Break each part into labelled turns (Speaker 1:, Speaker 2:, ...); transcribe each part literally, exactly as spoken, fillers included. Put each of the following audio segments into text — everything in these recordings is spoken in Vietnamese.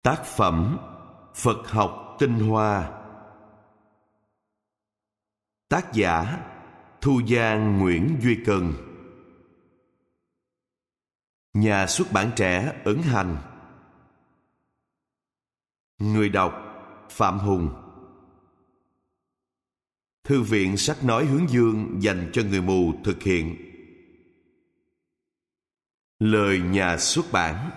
Speaker 1: Tác phẩm Phật học tinh hoa. Tác giả Thu Giang Nguyễn Duy Cần. Nhà xuất bản Trẻ Ấn Hành. Người đọc Phạm Hùng. Thư viện Sách Nói Hướng Dương dành cho người mù thực hiện. Lời nhà xuất bản.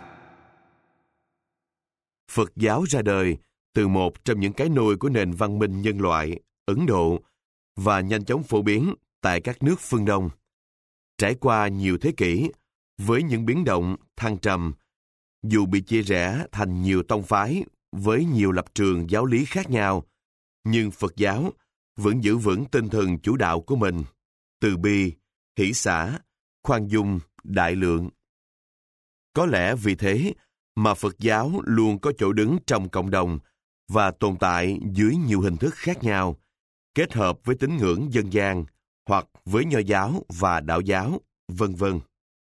Speaker 1: Phật giáo ra đời từ một trong những cái nôi của nền văn minh nhân loại, Ấn Độ, và nhanh chóng phổ biến tại các nước phương Đông. Trải qua nhiều thế kỷ, với những biến động, thăng trầm, dù bị chia rẽ thành nhiều tông phái với nhiều lập trường giáo lý khác nhau, nhưng Phật giáo vẫn giữ vững tinh thần chủ đạo của mình: từ bi, hỷ xả, khoan dung, đại lượng. Có lẽ vì thế mà Phật giáo luôn có chỗ đứng trong cộng đồng và tồn tại dưới nhiều hình thức khác nhau, kết hợp với tín ngưỡng dân gian hoặc với Nho giáo và Đạo giáo, vân vân.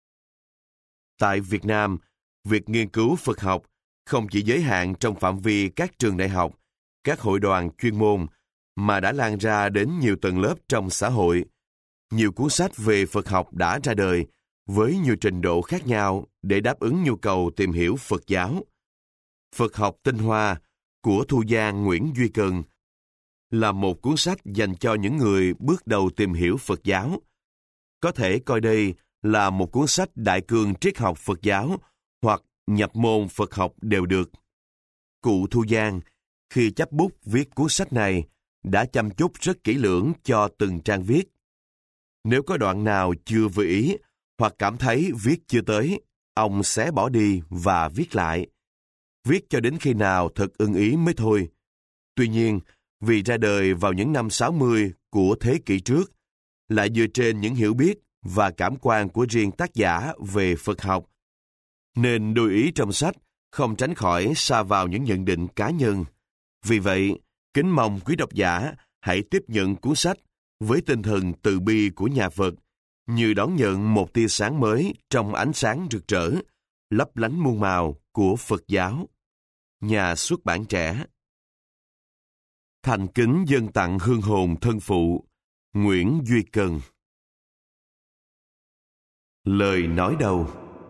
Speaker 1: Tại Việt Nam, việc nghiên cứu Phật học không chỉ giới hạn trong phạm vi các trường đại học, các hội đoàn chuyên môn, mà đã lan ra đến nhiều tầng lớp trong xã hội. Nhiều cuốn sách về Phật học đã ra đời với nhiều trình độ khác nhau để đáp ứng nhu cầu tìm hiểu Phật giáo. Phật học tinh hoa của Thu Giang Nguyễn Duy Cần là một cuốn sách dành cho những người bước đầu tìm hiểu Phật giáo. Có thể coi đây là một cuốn sách đại cương triết học Phật giáo hoặc nhập môn Phật học đều được. Cụ Thu Giang, khi chấp bút viết cuốn sách này, đã chăm chút rất kỹ lưỡng cho từng trang viết. Nếu có đoạn nào chưa vừa ý hoặc cảm thấy viết chưa tới, ông xé bỏ đi và viết lại. Viết cho đến khi nào thật ưng ý mới thôi. Tuy nhiên, vì ra đời vào những năm sáu mươi của thế kỷ trước, lại dựa trên những hiểu biết và cảm quan của riêng tác giả về Phật học, nên đôi ý trong sách không tránh khỏi sa vào những nhận định cá nhân. Vì vậy, kính mong quý độc giả hãy tiếp nhận cuốn sách với tinh thần từ bi của nhà Phật, như đón nhận một tia sáng mới trong ánh sáng rực rỡ, lấp lánh muôn màu của Phật giáo. Nhà xuất bản Trẻ. Thành kính dâng tặng hương hồn thân phụ, Nguyễn Duy Cần. Lời nói đầu.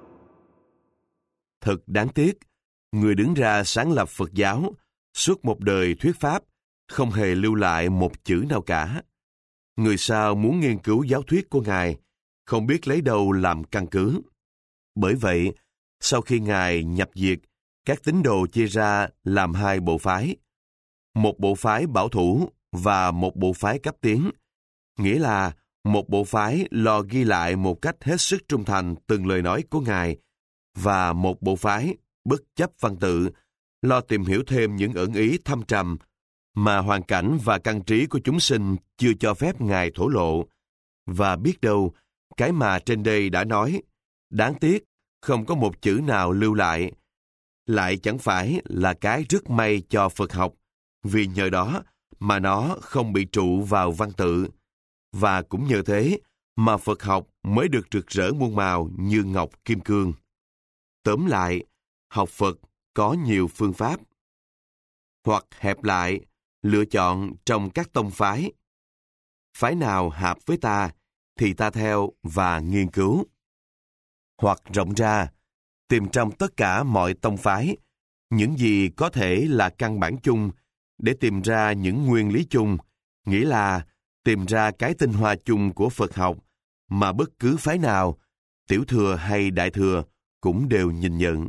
Speaker 1: Thật đáng tiếc, người đứng ra sáng lập Phật giáo, suốt một đời thuyết pháp, không hề lưu lại một chữ nào cả. Người sau muốn nghiên cứu giáo thuyết của Ngài, không biết lấy đâu làm căn cứ. Bởi vậy, sau khi Ngài nhập diệt, các tín đồ chia ra làm hai bộ phái. Một bộ phái bảo thủ và một bộ phái cấp tiến. Nghĩa là một bộ phái lo ghi lại một cách hết sức trung thành từng lời nói của Ngài, và một bộ phái bất chấp văn tự, lo tìm hiểu thêm những ẩn ý thâm trầm mà hoàn cảnh và căn trí của chúng sinh chưa cho phép Ngài thổ lộ. Và biết đâu, cái mà trên đây đã nói, đáng tiếc không có một chữ nào lưu lại, lại chẳng phải là cái rất may cho Phật học, vì nhờ đó mà nó không bị trụ vào văn tự, và cũng nhờ thế mà Phật học mới được rực rỡ muôn màu như ngọc kim cương. Tóm lại, học Phật có nhiều phương pháp. Hoặc hẹp lại, lựa chọn trong các tông phái. Phái nào hợp với ta thì ta theo và nghiên cứu. Hoặc rộng ra, tìm trong tất cả mọi tông phái những gì có thể là căn bản chung để tìm ra những nguyên lý chung, nghĩa là tìm ra cái tinh hoa chung của Phật học mà bất cứ phái nào, tiểu thừa hay đại thừa, cũng đều nhìn nhận.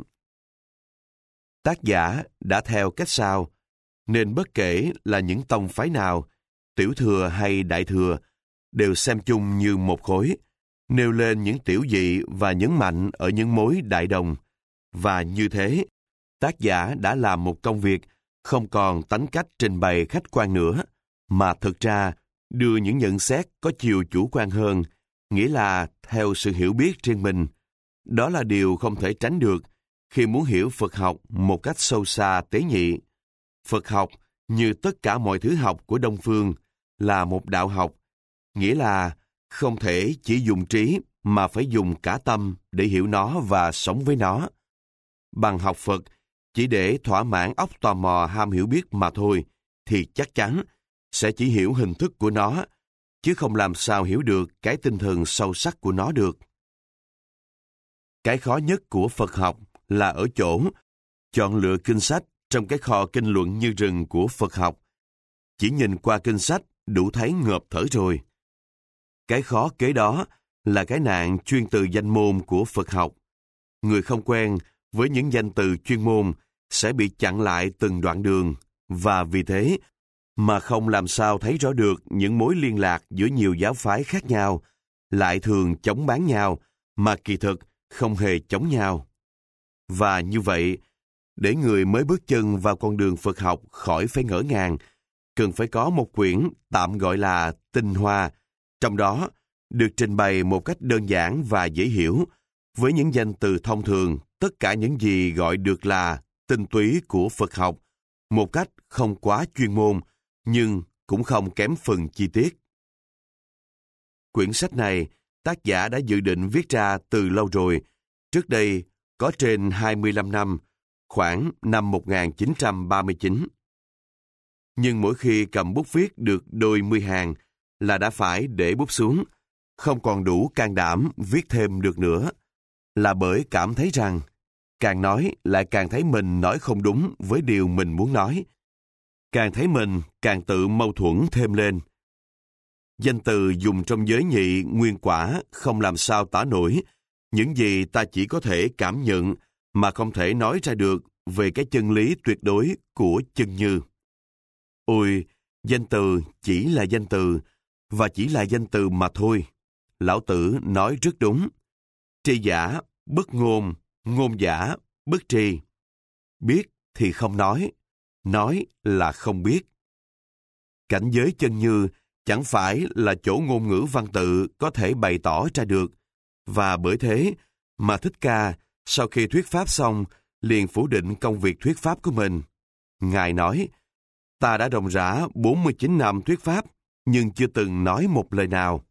Speaker 1: Tác giả đã theo cách sau, nên bất kể là những tông phái nào, tiểu thừa hay đại thừa, đều xem chung như một khối, nêu lên những tiểu dị và nhấn mạnh ở những mối đại đồng. Và như thế, tác giả đã làm một công việc không còn tánh cách trình bày khách quan nữa, mà thực ra đưa những nhận xét có chiều chủ quan hơn, nghĩa là theo sự hiểu biết riêng mình. Đó là điều không thể tránh được khi muốn hiểu Phật học một cách sâu xa tế nhị. Phật học, như tất cả mọi thứ học của Đông Phương, là một đạo học, nghĩa là không thể chỉ dùng trí mà phải dùng cả tâm để hiểu nó và sống với nó. Bằng học Phật chỉ để thỏa mãn óc tò mò ham hiểu biết mà thôi, thì chắc chắn sẽ chỉ hiểu hình thức của nó, chứ không làm sao hiểu được cái tinh thần sâu sắc của nó được. Cái khó nhất của Phật học là ở chỗ chọn lựa kinh sách trong cái kho kinh luận như rừng của Phật học. Chỉ nhìn qua kinh sách đủ thấy ngợp thở rồi. Cái khó kế đó là cái nạn chuyên từ danh môn của Phật học. Người không quen với những danh từ chuyên môn sẽ bị chặn lại từng đoạn đường, và vì thế mà không làm sao thấy rõ được những mối liên lạc giữa nhiều giáo phái khác nhau, lại thường chống bán nhau, mà kỳ thực không hề chống nhau. Và như vậy, để người mới bước chân vào con đường Phật học khỏi phải ngỡ ngàng, cần phải có một quyển tạm gọi là tinh hoa, trong đó được trình bày một cách đơn giản và dễ hiểu, với những danh từ thông thường, tất cả những gì gọi được là tinh túy của Phật học, một cách không quá chuyên môn, nhưng cũng không kém phần chi tiết. Quyển sách này, tác giả đã dự định viết ra từ lâu rồi, trước đây có trên hai mươi lăm năm, khoảng năm một nghìn chín trăm ba mươi chín. Nhưng mỗi khi cầm bút viết được đôi mươi hàng là đã phải để bút xuống, không còn đủ can đảm viết thêm được nữa, là bởi cảm thấy rằng càng nói lại càng thấy mình nói không đúng với điều mình muốn nói, càng thấy mình càng tự mâu thuẫn thêm lên. Danh từ dùng trong giới nhị nguyên quả không làm sao tả nổi những gì ta chỉ có thể cảm nhận mà không thể nói ra được về cái chân lý tuyệt đối của chân như. Ôi, danh từ chỉ là danh từ, và chỉ là danh từ mà thôi. Lão Tử nói rất đúng. Tri giả, bất ngôn, ngôn giả, bất tri. Biết thì không nói, nói là không biết. Cảnh giới chân như chẳng phải là chỗ ngôn ngữ văn tự có thể bày tỏ ra được, và bởi thế mà Thích Ca sau khi thuyết pháp xong liền phủ định công việc thuyết pháp của mình. Ngài nói, ta đã ròng rã bốn mươi chín năm thuyết pháp, nhưng chưa từng nói một lời nào.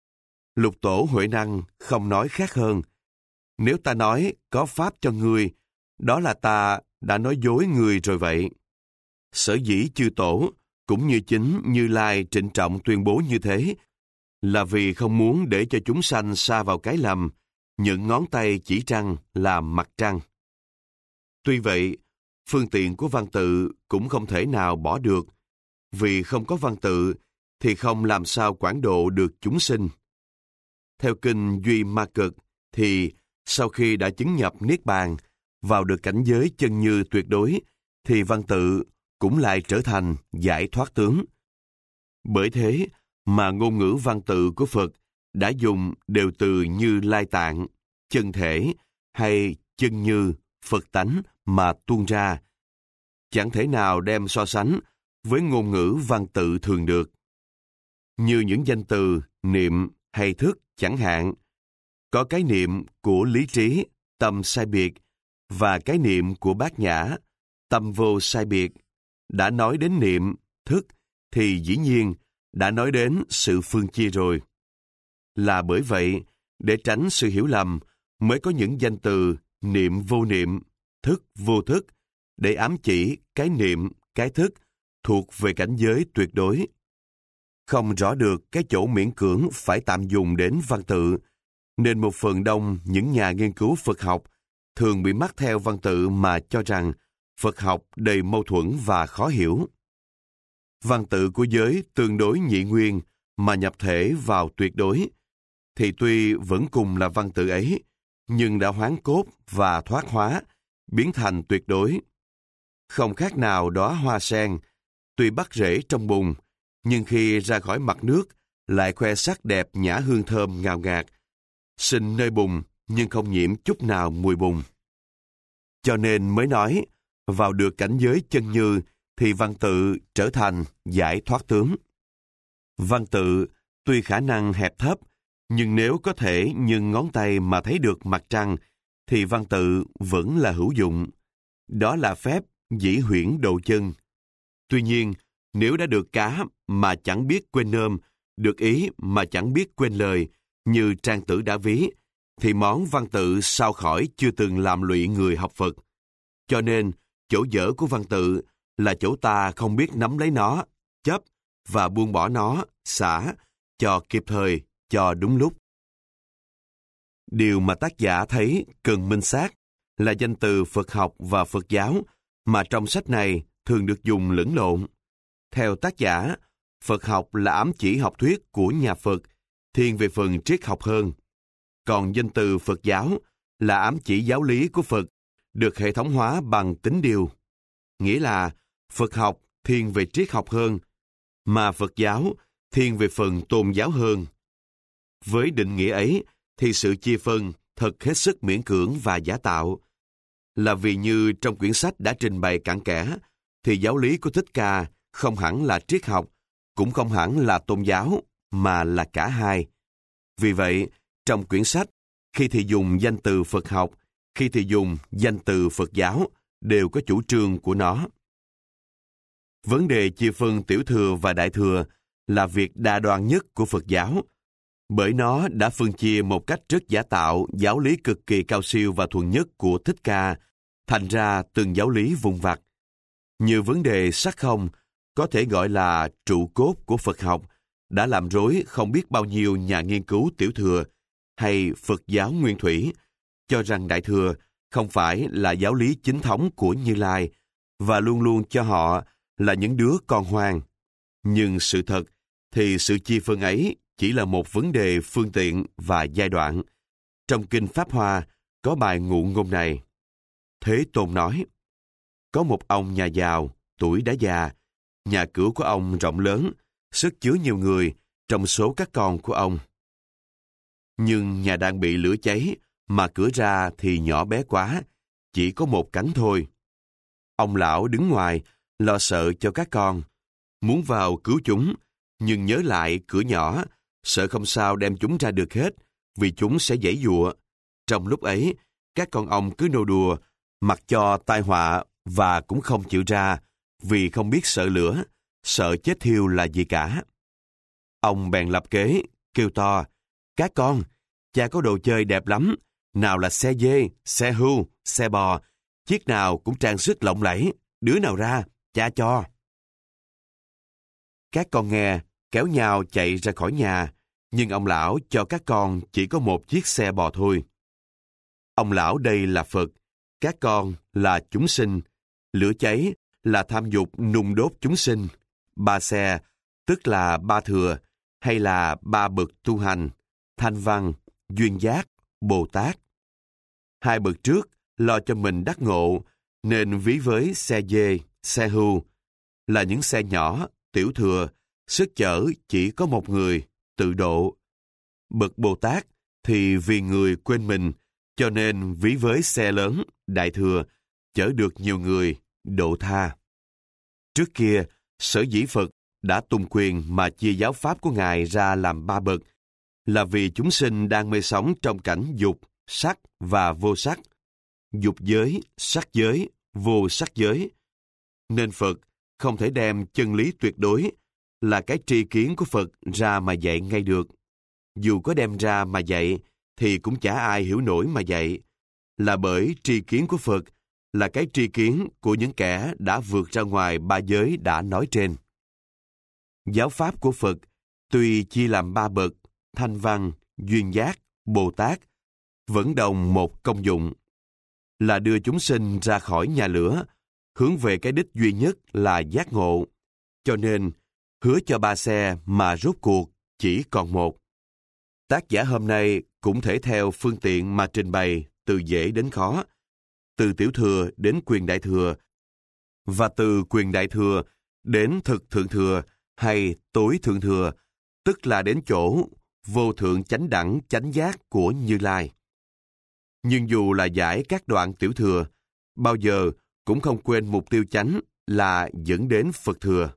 Speaker 1: Lục Tổ Huệ Năng không nói khác hơn. Nếu ta nói có pháp cho ngươi, đó là ta đã nói dối ngươi rồi vậy. Sở dĩ chư Tổ, cũng như chính Như Lai trịnh trọng tuyên bố như thế, là vì không muốn để cho chúng sanh sa vào cái lầm, những ngón tay chỉ trăng là mặt trăng. Tuy vậy, phương tiện của văn tự cũng không thể nào bỏ được, vì không có văn tự thì không làm sao quản độ được chúng sinh. Theo kinh Duy Ma Cực thì sau khi đã chứng nhập Niết Bàn, vào được cảnh giới chân như tuyệt đối, thì văn tự cũng lại trở thành giải thoát tướng. Bởi thế mà ngôn ngữ văn tự của Phật đã dùng đều từ Như Lai Tạng, chân thể hay chân như, Phật tánh mà tuôn ra, chẳng thể nào đem so sánh với ngôn ngữ văn tự thường được. Như những danh từ niệm hay thức chẳng hạn, có cái niệm của lý trí, tâm sai biệt, và cái niệm của bát nhã, tâm vô sai biệt. Đã nói đến niệm, thức, thì dĩ nhiên đã nói đến sự phân chia rồi. Là bởi vậy, để tránh sự hiểu lầm, mới có những danh từ niệm vô niệm, thức vô thức, để ám chỉ cái niệm, cái thức thuộc về cảnh giới tuyệt đối. Không rõ được cái chỗ miễn cưỡng phải tạm dùng đến văn tự, nên một phần đông những nhà nghiên cứu Phật học thường bị mắc theo văn tự mà cho rằng Phật học đầy mâu thuẫn và khó hiểu. Văn tự của giới tương đối nhị nguyên mà nhập thể vào tuyệt đối, thì tuy vẫn cùng là văn tự ấy, nhưng đã hoán cốt và thoát hóa, biến thành tuyệt đối. Không khác nào đóa hoa sen, tuy bắt rễ trong bùn, nhưng khi ra khỏi mặt nước, lại khoe sắc đẹp nhã hương thơm ngào ngạt, sinh nơi bùn nhưng không nhiễm chút nào mùi bùn. Cho nên mới nói, vào được cảnh giới chân như thì văn tự trở thành giải thoát tướng. Văn tự tuy khả năng hẹp thấp, nhưng nếu có thể nhưng ngón tay mà thấy được mặt trăng, thì văn tự vẫn là hữu dụng. Đó là phép dĩ huyễn độ chân. Tuy nhiên, nếu đã được cá mà chẳng biết quên nôm, được ý mà chẳng biết quên lời, như Trang Tử đã ví, thì món văn tự sao khỏi chưa từng làm lụy người học Phật. Cho nên, chỗ dở của văn tự là chỗ ta không biết nắm lấy nó, chấp và buông bỏ nó, xả, cho kịp thời, cho đúng lúc. Điều mà tác giả thấy cần minh xác là danh từ Phật học và Phật giáo mà trong sách này thường được dùng lẫn lộn. Theo tác giả, Phật học là ám chỉ học thuyết của nhà Phật, thiên về phần triết học hơn. Còn danh từ Phật giáo là ám chỉ giáo lý của Phật, được hệ thống hóa bằng tính điều. Nghĩa là Phật học thiên về triết học hơn, mà Phật giáo thiên về phần tôn giáo hơn. Với định nghĩa ấy, thì sự chia phân thật hết sức miễn cưỡng và giả tạo. Là vì như trong quyển sách đã trình bày cặn kẽ, thì giáo lý của Thích Ca không hẳn là triết học, cũng không hẳn là tôn giáo, mà là cả hai. Vì vậy, trong quyển sách, khi thì dùng danh từ Phật học, khi thì dùng danh từ Phật giáo, đều có chủ trương của nó. Vấn đề chia phân tiểu thừa và đại thừa là việc đa đoan nhất của Phật giáo, bởi nó đã phân chia một cách rất giả tạo giáo lý cực kỳ cao siêu và thuần nhất của Thích Ca, thành ra từng giáo lý vụn vặt. Như vấn đề sắc không, có thể gọi là trụ cốt của Phật học, đã làm rối không biết bao nhiêu nhà nghiên cứu tiểu thừa hay Phật giáo nguyên thủy, cho rằng đại thừa không phải là giáo lý chính thống của Như Lai, và luôn luôn cho họ là những đứa con hoang. Nhưng sự thật thì sự chia phân ấy chỉ là một vấn đề phương tiện và giai đoạn. Trong Kinh Pháp Hoa có bài ngụ ngôn này. Thế Tôn nói, có một ông nhà giàu, tuổi đã già, nhà cửa của ông rộng lớn, sức chứa nhiều người trong số các con của ông. Nhưng nhà đang bị lửa cháy, mà cửa ra thì nhỏ bé quá, chỉ có một cánh thôi. Ông lão đứng ngoài, lo sợ cho các con, muốn vào cứu chúng, nhưng nhớ lại cửa nhỏ, sợ không sao đem chúng ra được hết, vì chúng sẽ giãy giụa. Trong lúc ấy, các con ông cứ nô đùa, mặc cho tai họa và cũng không chịu ra, vì không biết sợ lửa, sợ chết thiêu là gì cả. Ông bèn lập kế, kêu to, các con, cha có đồ chơi đẹp lắm, nào là xe dê, xe hươu, xe bò, chiếc nào cũng trang sức lộng lẫy, đứa nào ra, cha cho. Các con nghe, kéo nhau chạy ra khỏi nhà, nhưng ông lão cho các con chỉ có một chiếc xe bò thôi. Ông lão đây là Phật, các con là chúng sinh, lửa cháy là tham dục nung đốt chúng sinh, ba xe, tức là ba thừa, hay là ba bậc tu hành, thanh văn, duyên giác, Bồ Tát. Hai bậc trước lo cho mình đắc ngộ, nên ví với xe dê, xe hươu, là những xe nhỏ, tiểu thừa, sức chở chỉ có một người, tự độ. Bậc Bồ Tát thì vì người quên mình, cho nên ví với xe lớn, đại thừa, chở được nhiều người, độ tha. Trước kia, sở dĩ Phật đã tung quyền mà chia giáo pháp của Ngài ra làm ba bậc, là vì chúng sinh đang mê sống trong cảnh dục, sắc và vô sắc, dục giới, sắc giới, vô sắc giới. Nên Phật không thể đem chân lý tuyệt đối là cái tri kiến của Phật ra mà dạy ngay được. Dù có đem ra mà dạy, thì cũng chả ai hiểu nổi mà dạy, là bởi tri kiến của Phật là cái tri kiến của những kẻ đã vượt ra ngoài ba giới đã nói trên. Giáo pháp của Phật tuy chia làm ba bậc, thanh văn, duyên giác, Bồ Tát, vẫn đồng một công dụng, là đưa chúng sinh ra khỏi nhà lửa, hướng về cái đích duy nhất là giác ngộ. Cho nên, hứa cho ba xe mà rốt cuộc chỉ còn một. Tác giả hôm nay cũng thể theo phương tiện mà trình bày từ dễ đến khó, từ tiểu thừa đến quyền đại thừa, và từ quyền đại thừa đến thực thượng thừa hay tối thượng thừa, tức là đến chỗ vô thượng chánh đẳng chánh giác của Như Lai. Nhưng dù là giải các đoạn tiểu thừa, bao giờ cũng không quên mục tiêu chánh là dẫn đến Phật thừa.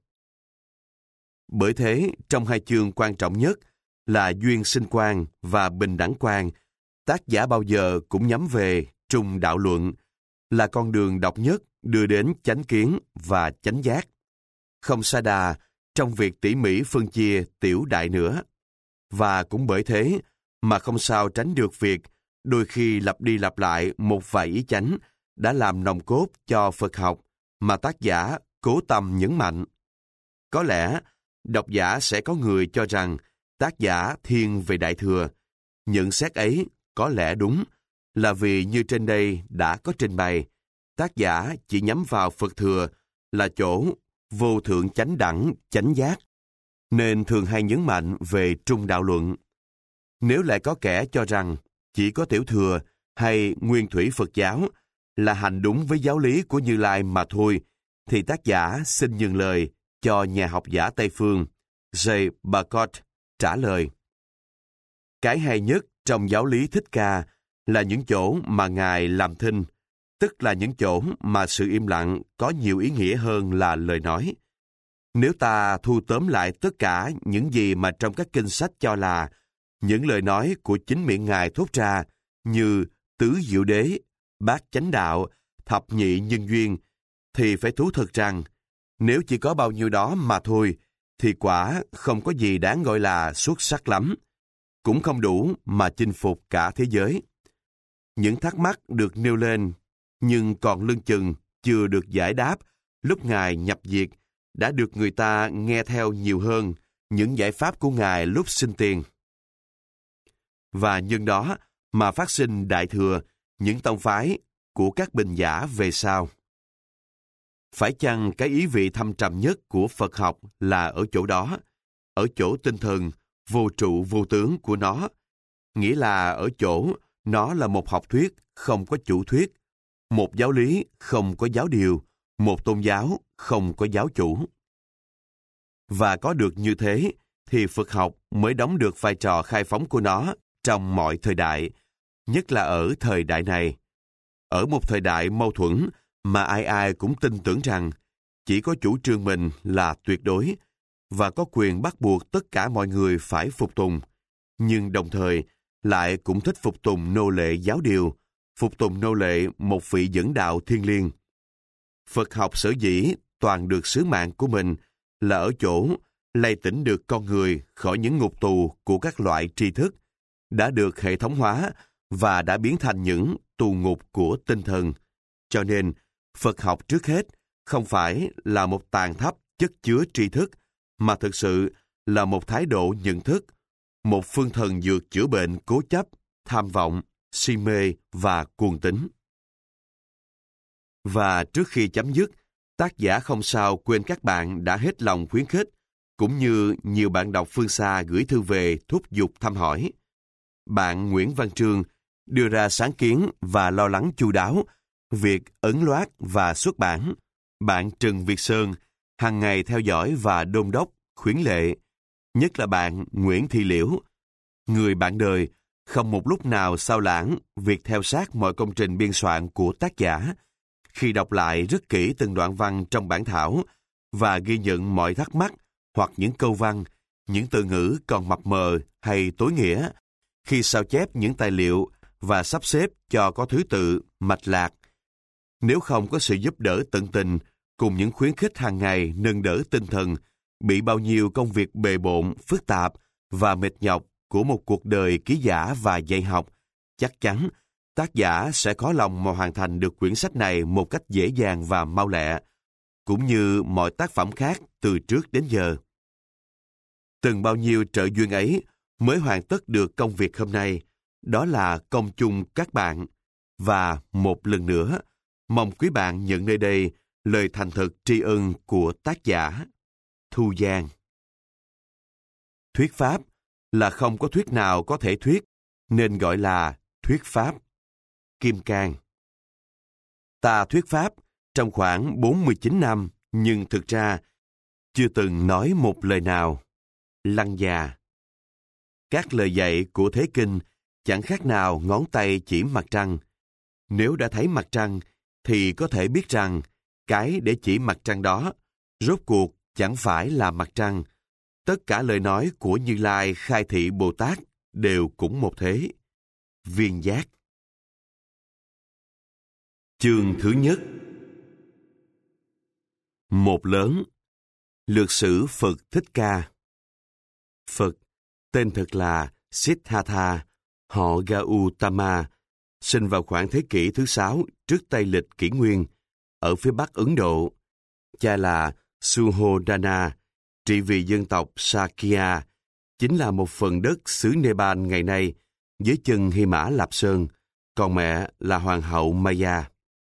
Speaker 1: Bởi thế, trong hai chương quan trọng nhất là duyên sinh quan và bình đẳng quan, tác giả bao giờ cũng nhắm về trung đạo luận, là con đường độc nhất đưa đến chánh kiến và chánh giác. Không sa đà trong việc tỉ mỉ phân chia tiểu đại nữa. Và cũng bởi thế mà không sao tránh được việc đôi khi lặp đi lặp lại một vài ý chánh đã làm nòng cốt cho Phật học mà tác giả cố tâm nhấn mạnh. Có lẽ, độc giả sẽ có người cho rằng tác giả thiên về Đại Thừa. Nhận xét ấy có lẽ đúng, là vì như trên đây đã có trình bày, tác giả chỉ nhắm vào Phật Thừa là chỗ vô thượng chánh đẳng, chánh giác, nên thường hay nhấn mạnh về trung đạo luận. Nếu lại có kẻ cho rằng chỉ có Tiểu Thừa hay Nguyên Thủy Phật giáo là hành đúng với giáo lý của Như Lai mà thôi, thì tác giả xin nhường lời cho nhà học giả Tây Phương J. Bacot trả lời. Cái hay nhất trong giáo lý Thích Ca là những chỗ mà Ngài làm thinh, tức là những chỗ mà sự im lặng có nhiều ý nghĩa hơn là lời nói. Nếu ta thu tóm lại tất cả những gì mà trong các kinh sách cho là những lời nói của chính miệng Ngài thốt ra như tứ diệu đế, bát chánh đạo, thập nhị nhân duyên, thì phải thú thật rằng nếu chỉ có bao nhiêu đó mà thôi, thì quả không có gì đáng gọi là xuất sắc lắm, cũng không đủ mà chinh phục cả thế giới. Những thắc mắc được nêu lên, nhưng còn lưng chừng chưa được giải đáp lúc Ngài nhập diệt, đã được người ta nghe theo nhiều hơn những giải pháp của Ngài lúc sinh tiền. Và nhân đó mà phát sinh Đại Thừa, những tông phái của các bình giả về sau. Phải chăng cái ý vị thâm trầm nhất của Phật học là ở chỗ đó, ở chỗ tinh thần vô trụ vô tướng của nó, nghĩa là ở chỗ nó là một học thuyết không có chủ thuyết, một giáo lý không có giáo điều, một tôn giáo không có giáo chủ. Và có được như thế, thì Phật học mới đóng được vai trò khai phóng của nó trong mọi thời đại, nhất là ở thời đại này. Ở một thời đại mâu thuẫn mà ai ai cũng tin tưởng rằng chỉ có chủ trương mình là tuyệt đối và có quyền bắt buộc tất cả mọi người phải phục tùng, nhưng đồng thời lại cũng thích phục tùng nô lệ giáo điều, phục tùng nô lệ một vị dẫn đạo thiên liêng. Phật học sở dĩ toàn được sứ mạng của mình là ở chỗ lay tỉnh được con người khỏi những ngục tù của các loại tri thức, đã được hệ thống hóa và đã biến thành những tù ngục của tinh thần. Cho nên, Phật học trước hết không phải là một tàn tháp chất chứa tri thức, mà thực sự là một thái độ nhận thức, một phương thần dược chữa bệnh cố chấp, tham vọng, si mê và cuồng tín. Và trước khi chấm dứt, tác giả không sao quên các bạn đã hết lòng khuyến khích, cũng như nhiều bạn đọc phương xa gửi thư về thúc giục thăm hỏi. Bạn Nguyễn Văn Trương đưa ra sáng kiến và lo lắng chu đáo việc ấn loát và xuất bản. Bạn Trần Việt Sơn hàng ngày theo dõi và đôn đốc, khuyến lệ. Nhất là bạn Nguyễn Thị Liễu, người bạn đời, không một lúc nào sao lãng việc theo sát mọi công trình biên soạn của tác giả. Khi đọc lại rất kỹ từng đoạn văn trong bản thảo và ghi nhận mọi thắc mắc hoặc những câu văn, những từ ngữ còn mập mờ hay tối nghĩa, khi sao chép những tài liệu và sắp xếp cho có thứ tự, mạch lạc. Nếu không có sự giúp đỡ tận tình cùng những khuyến khích hàng ngày nâng đỡ tinh thần, bị bao nhiêu công việc bề bộn, phức tạp và mệt nhọc của một cuộc đời ký giả và dạy học, chắc chắn tác giả sẽ khó lòng mà hoàn thành được quyển sách này một cách dễ dàng và mau lẹ, cũng như mọi tác phẩm khác từ trước đến giờ. Từng bao nhiêu trợ duyên ấy mới hoàn tất được công việc hôm nay, đó là công chung các bạn. Và một lần nữa, mong quý bạn nhận nơi đây lời thành thật tri ân của tác giả Thu Giang. Thuyết pháp là không có thuyết nào có thể thuyết, nên gọi là thuyết pháp. Kim Cang. Ta thuyết pháp trong khoảng bốn mươi chín năm, nhưng thực ra chưa từng nói một lời nào. Lăng Già. Các lời dạy của Thế Kinh chẳng khác nào ngón tay chỉ mặt trăng. Nếu đã thấy mặt trăng, thì có thể biết rằng cái để chỉ mặt trăng đó, rốt cuộc chẳng phải là mặt trăng. Tất cả lời nói của Như Lai khai thị Bồ Tát đều cũng một thế. Viên Giác. Chương thứ nhất. Một lớn. Lược sử Phật Thích Ca. Phật, tên thật là Siddhartha, họ Gautama, sinh vào khoảng thế kỷ thứ sáu trước Tây lịch kỷ nguyên, ở phía bắc Ấn Độ. Cha là Suhodana, trị vì dân tộc Sakya, chính là một phần đất xứ Nepal ngày nay, dưới chân Hy Mã Lạp Sơn, còn mẹ là Hoàng hậu Maya.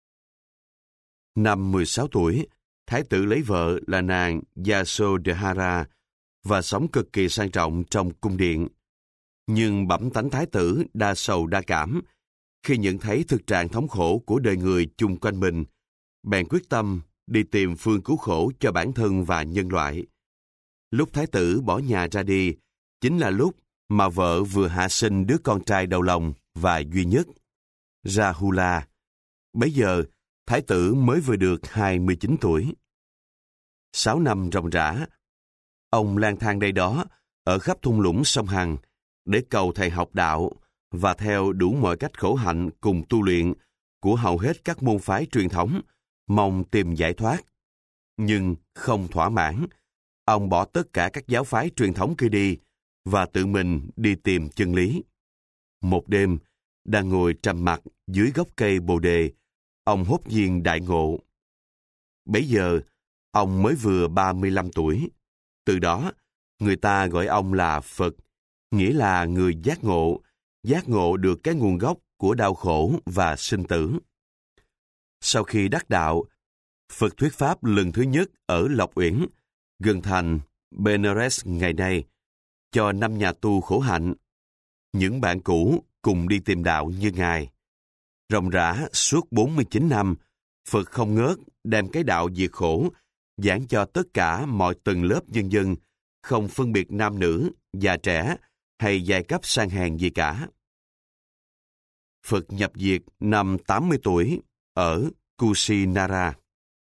Speaker 1: Năm mười sáu tuổi, Thái tử lấy vợ là nàng Yasodhara và sống cực kỳ sang trọng trong cung điện. Nhưng bẩm tánh Thái tử đa sầu đa cảm, khi nhận thấy thực trạng thống khổ của đời người chung quanh mình, bèn quyết tâm đi tìm phương cứu khổ cho bản thân và nhân loại. Lúc Thái tử bỏ nhà ra đi, chính là lúc mà vợ vừa hạ sinh đứa con trai đầu lòng và duy nhất, Rahula. Bấy giờ, Thái tử mới vừa được hai mươi chín tuổi. Sáu năm ròng rã, ông lang thang đây đó, ở khắp thung lũng sông Hằng, để cầu thầy học đạo và theo đủ mọi cách khổ hạnh cùng tu luyện của hầu hết các môn phái truyền thống, mong tìm giải thoát. Nhưng không thỏa mãn, ông bỏ tất cả các giáo phái truyền thống kia đi và tự mình đi tìm chân lý. Một đêm, đang ngồi trầm mặc dưới gốc cây bồ đề, ông hốt nhiên đại ngộ. Bấy giờ, ông mới vừa ba mươi lăm tuổi. Từ đó, người ta gọi ông là Phật, nghĩa là người giác ngộ, giác ngộ được cái nguồn gốc của đau khổ và sinh tử. Sau khi đắc đạo, Phật thuyết pháp lần thứ nhất ở Lộc Uyển, gần thành Benares ngày nay, cho năm nhà tu khổ hạnh, những bạn cũ cùng đi tìm đạo như Ngài. Ròng rã suốt bốn mươi chín năm, Phật không ngớt đem cái đạo diệt khổ giảng cho tất cả mọi tầng lớp nhân dân, không phân biệt nam nữ, già trẻ hay giai cấp sang hèn gì cả. Phật nhập diệt năm tám mươi tuổi ở Kusinara.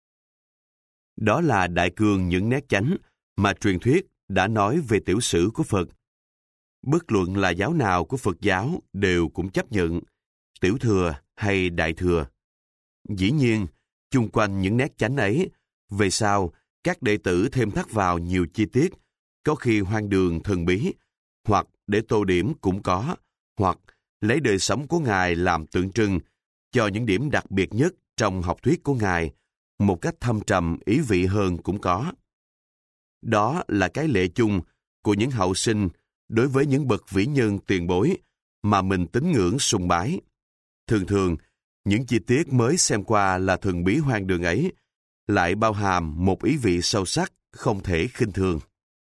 Speaker 1: Đó là đại cương những nét chánh mà truyền thuyết đã nói về tiểu sử của Phật. Bất luận là giáo nào của Phật giáo đều cũng chấp nhận, tiểu thừa hay đại thừa. Dĩ nhiên, chung quanh những nét chánh ấy, về sau, các đệ tử thêm thắt vào nhiều chi tiết, có khi hoang đường thần bí, hoặc để tô điểm cũng có, hoặc lấy đời sống của Ngài làm tượng trưng cho những điểm đặc biệt nhất trong học thuyết của Ngài, một cách thâm trầm ý vị hơn cũng có. Đó là cái lệ chung của những hậu sinh đối với những bậc vĩ nhân tiền bối mà mình tín ngưỡng sùng bái. Thường thường, những chi tiết mới xem qua là thần bí hoang đường ấy lại bao hàm một ý vị sâu sắc không thể khinh thường.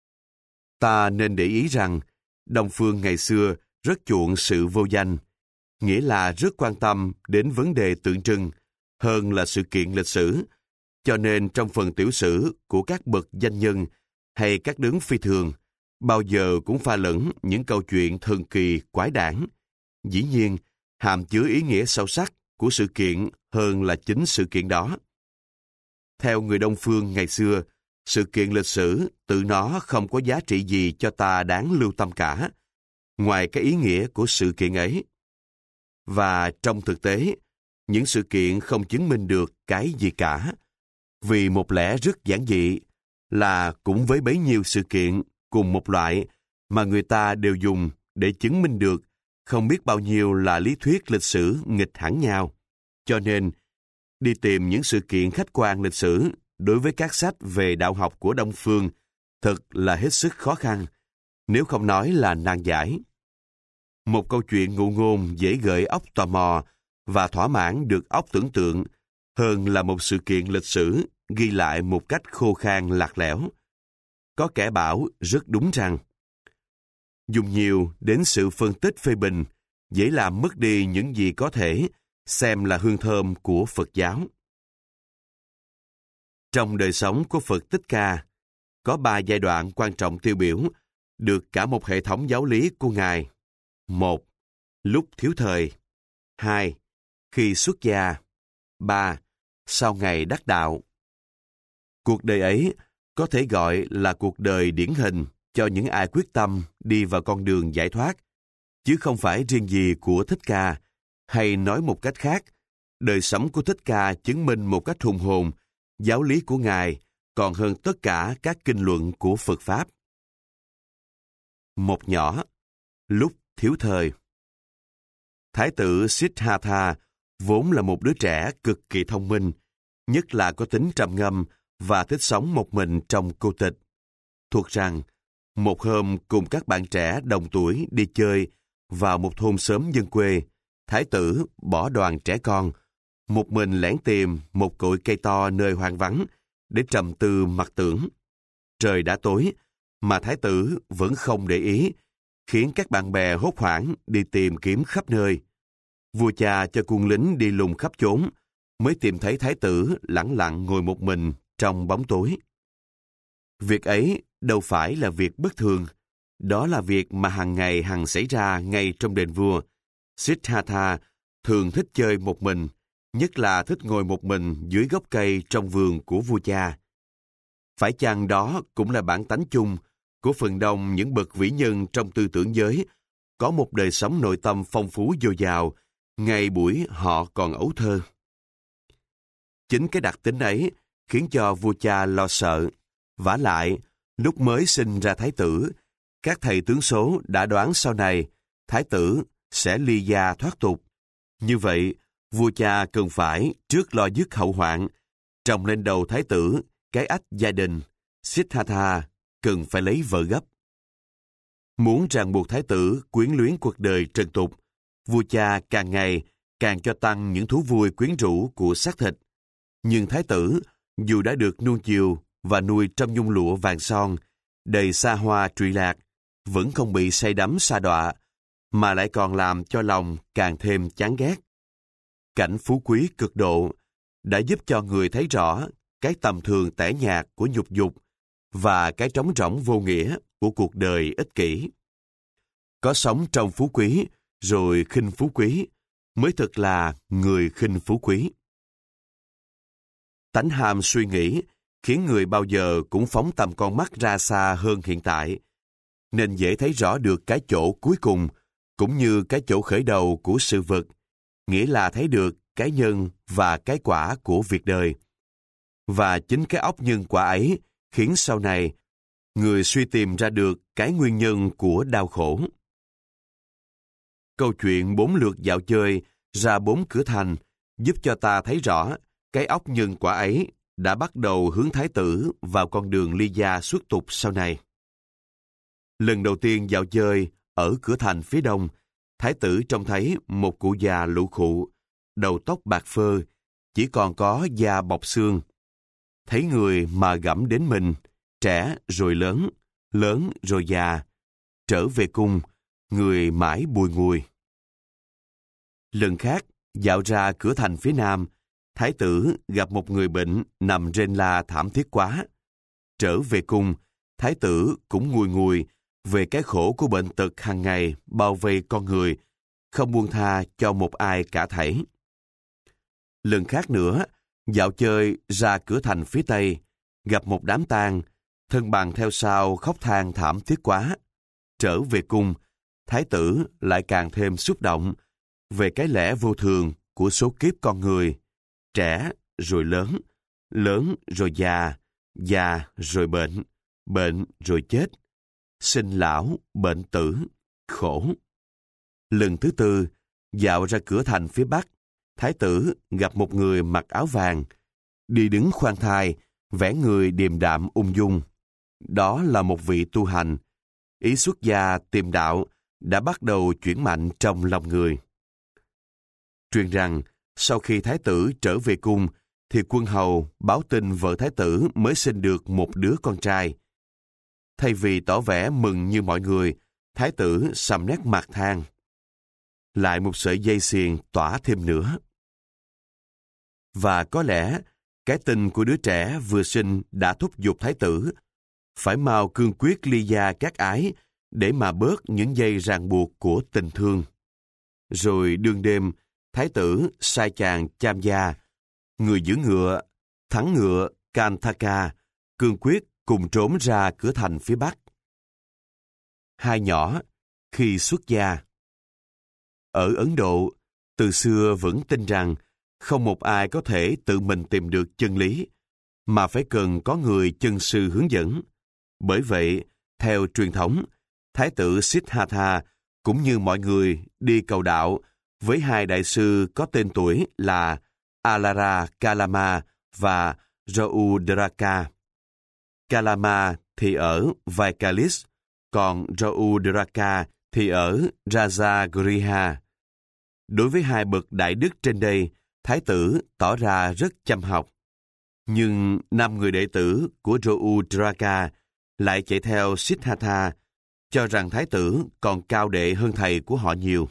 Speaker 1: Ta nên để ý rằng Đông phương ngày xưa rất chuộng sự vô danh, nghĩa là rất quan tâm đến vấn đề tượng trưng hơn là sự kiện lịch sử, cho nên trong phần tiểu sử của các bậc danh nhân hay các đấng phi thường, bao giờ cũng pha lẫn những câu chuyện thần kỳ quái đản. Dĩ nhiên, hàm chứa ý nghĩa sâu sắc của sự kiện hơn là chính sự kiện đó. Theo người Đông phương ngày xưa, sự kiện lịch sử tự nó không có giá trị gì cho ta đáng lưu tâm cả, ngoài cái ý nghĩa của sự kiện ấy. Và trong thực tế, những sự kiện không chứng minh được cái gì cả, vì một lẽ rất giản dị là cũng với bấy nhiêu sự kiện cùng một loại mà người ta đều dùng để chứng minh được không biết bao nhiêu là lý thuyết lịch sử nghịch hẳn nhau. Cho nên, đi tìm những sự kiện khách quan lịch sử đối với các sách về đạo học của Đông phương thật là hết sức khó khăn, nếu không nói là nan giải. Một câu chuyện ngụ ngôn dễ gợi óc tò mò và thỏa mãn được óc tưởng tượng hơn là một sự kiện lịch sử ghi lại một cách khô khan lạc lẽo. Có kẻ bảo rất đúng rằng dùng nhiều đến sự phân tích phê bình dễ làm mất đi những gì có thể xem là hương thơm của Phật giáo. Trong đời sống của Phật Thích Ca, có ba giai đoạn quan trọng tiêu biểu được cả một hệ thống giáo lý của Ngài. Một, lúc thiếu thời. Hai, khi xuất gia. Ba, sau ngày đắc đạo. Cuộc đời ấy có thể gọi là cuộc đời điển hình cho những ai quyết tâm đi vào con đường giải thoát, chứ không phải riêng gì của Thích Ca, hay nói một cách khác, đời sống của Thích Ca chứng minh một cách hùng hồn giáo lý của Ngài còn hơn tất cả các kinh luận của Phật Pháp. Một nhỏ, lúc thiếu thời. Thái tử Siddhartha vốn là một đứa trẻ cực kỳ thông minh, nhất là có tính trầm ngâm và thích sống một mình trong cô tịch. Thuộc rằng, một hôm cùng các bạn trẻ đồng tuổi đi chơi vào một thôn xóm dân quê, Thái tử bỏ đoàn trẻ con, một mình lẻn tìm một cội cây to nơi hoang vắng để trầm tư mặc tưởng. Trời đã tối, mà Thái tử vẫn không để ý, khiến các bạn bè hốt hoảng đi tìm kiếm khắp nơi. Vua cha cho quân lính đi lùng khắp chốn, mới tìm thấy Thái tử lẳng lặng ngồi một mình trong bóng tối. Việc ấy đâu phải là việc bất thường, đó là việc mà hàng ngày hằng xảy ra ngay trong đền vua. Siddhartha thường thích chơi một mình, nhất là thích ngồi một mình dưới gốc cây trong vườn của vua cha. Phải chăng đó cũng là bản tánh chung của phần đông những bậc vĩ nhân trong tư tưởng giới, có một đời sống nội tâm phong phú dồi dào, ngay buổi họ còn ấu thơ. Chính cái đặc tính ấy khiến cho vua cha lo sợ. Vả lại, lúc mới sinh ra Thái tử, các thầy tướng số đã đoán sau này Thái tử sẽ ly gia thoát tục. Như vậy, vua cha cần phải trước lo dứt hậu hoạn, trồng lên đầu Thái tử cái ách gia đình. Siddhartha cần phải lấy vợ gấp. Muốn ràng buộc Thái tử quyến luyến cuộc đời trần tục, vua cha càng ngày càng cho tăng những thú vui quyến rũ của xác thịt. Nhưng Thái tử, dù đã được nuông chiều và nuôi trong nhung lụa vàng son, đầy xa hoa trụy lạc, vẫn không bị say đắm sa đọa, mà lại còn làm cho lòng càng thêm chán ghét. Cảnh phú quý cực độ đã giúp cho người thấy rõ cái tầm thường tẻ nhạt của nhục dục và cái trống rỗng vô nghĩa của cuộc đời ích kỷ. Có sống trong phú quý rồi khinh phú quý mới thực là người khinh phú quý. Tánh ham suy nghĩ khiến người bao giờ cũng phóng tầm con mắt ra xa hơn hiện tại, nên dễ thấy rõ được cái chỗ cuối cùng cũng như cái chỗ khởi đầu của sự vật, nghĩa là thấy được cái nhân và cái quả của việc đời. Và chính cái óc nhân quả ấy khiến sau này người suy tìm ra được cái nguyên nhân của đau khổ. Câu chuyện bốn lượt dạo chơi ra bốn cửa thành giúp cho ta thấy rõ cái óc nhân quả ấy đã bắt đầu hướng Thái tử vào con đường ly gia xuất tục sau này. Lần đầu tiên dạo chơi ở cửa thành phía đông, Thái tử trông thấy một cụ già lụ khụ, đầu tóc bạc phơ, chỉ còn có da bọc xương. Thấy người mà gẫm đến mình, trẻ rồi lớn, lớn rồi già. Trở về cung, người mãi bùi ngùi. Lần khác, dạo ra cửa thành phía nam, Thái tử gặp một người bệnh nằm rên la thảm thiết quá. Trở về cung, Thái tử cũng ngùi ngùi về cái khổ của bệnh tật hàng ngày bao vây con người, không buông tha cho một ai cả thảy. Lần khác nữa, dạo chơi ra cửa thành phía tây, gặp một đám tang, thân bằng theo sau khóc than thảm thiết quá. Trở về cung, Thái tử lại càng thêm xúc động về cái lẽ vô thường của số kiếp con người, trẻ rồi lớn, lớn rồi già, già rồi bệnh, bệnh rồi chết, sinh lão, bệnh tử, khổ. Lần thứ tư, dạo ra cửa thành phía bắc, Thái tử gặp một người mặc áo vàng, đi đứng khoan thai, vẻ người điềm đạm ung dung. Đó là một vị tu hành. Ý xuất gia tìm đạo đã bắt đầu chuyển mạnh trong lòng người. Truyền rằng, sau khi Thái tử trở về cung, thì quân hầu báo tin vợ Thái tử mới sinh được một đứa con trai. Thay vì tỏ vẻ mừng như mọi người, Thái tử sầm nét mặt than. Lại một sợi dây xiềng tỏa thêm nữa. Và có lẽ, cái tình của đứa trẻ vừa sinh đã thúc giục Thái tử phải mau cương quyết ly gia các ái để mà bớt những dây ràng buộc của tình thương. Rồi đương đêm, Thái tử sai chàng Cham Gia, người giữ ngựa, thắng ngựa Kantaka, cương quyết cùng trốn ra cửa thành phía bắc. Hai nhỏ, khi xuất gia. Ở Ấn Độ, từ xưa vẫn tin rằng không một ai có thể tự mình tìm được chân lý, mà phải cần có người chân sư hướng dẫn. Bởi vậy, theo truyền thống, Thái tử Siddhartha cũng như mọi người đi cầu đạo với hai đại sư có tên tuổi là Alara Kalama và Raudraka. Kalama thì ở Vaikalis, còn Raudraka thì ở Rajagriha. Đối với hai bậc đại đức trên đây, thái tử tỏ ra rất chăm học. Nhưng năm người đệ tử của Raudraka lại chạy theo Siddhartha, cho rằng thái tử còn cao đệ hơn thầy của họ nhiều.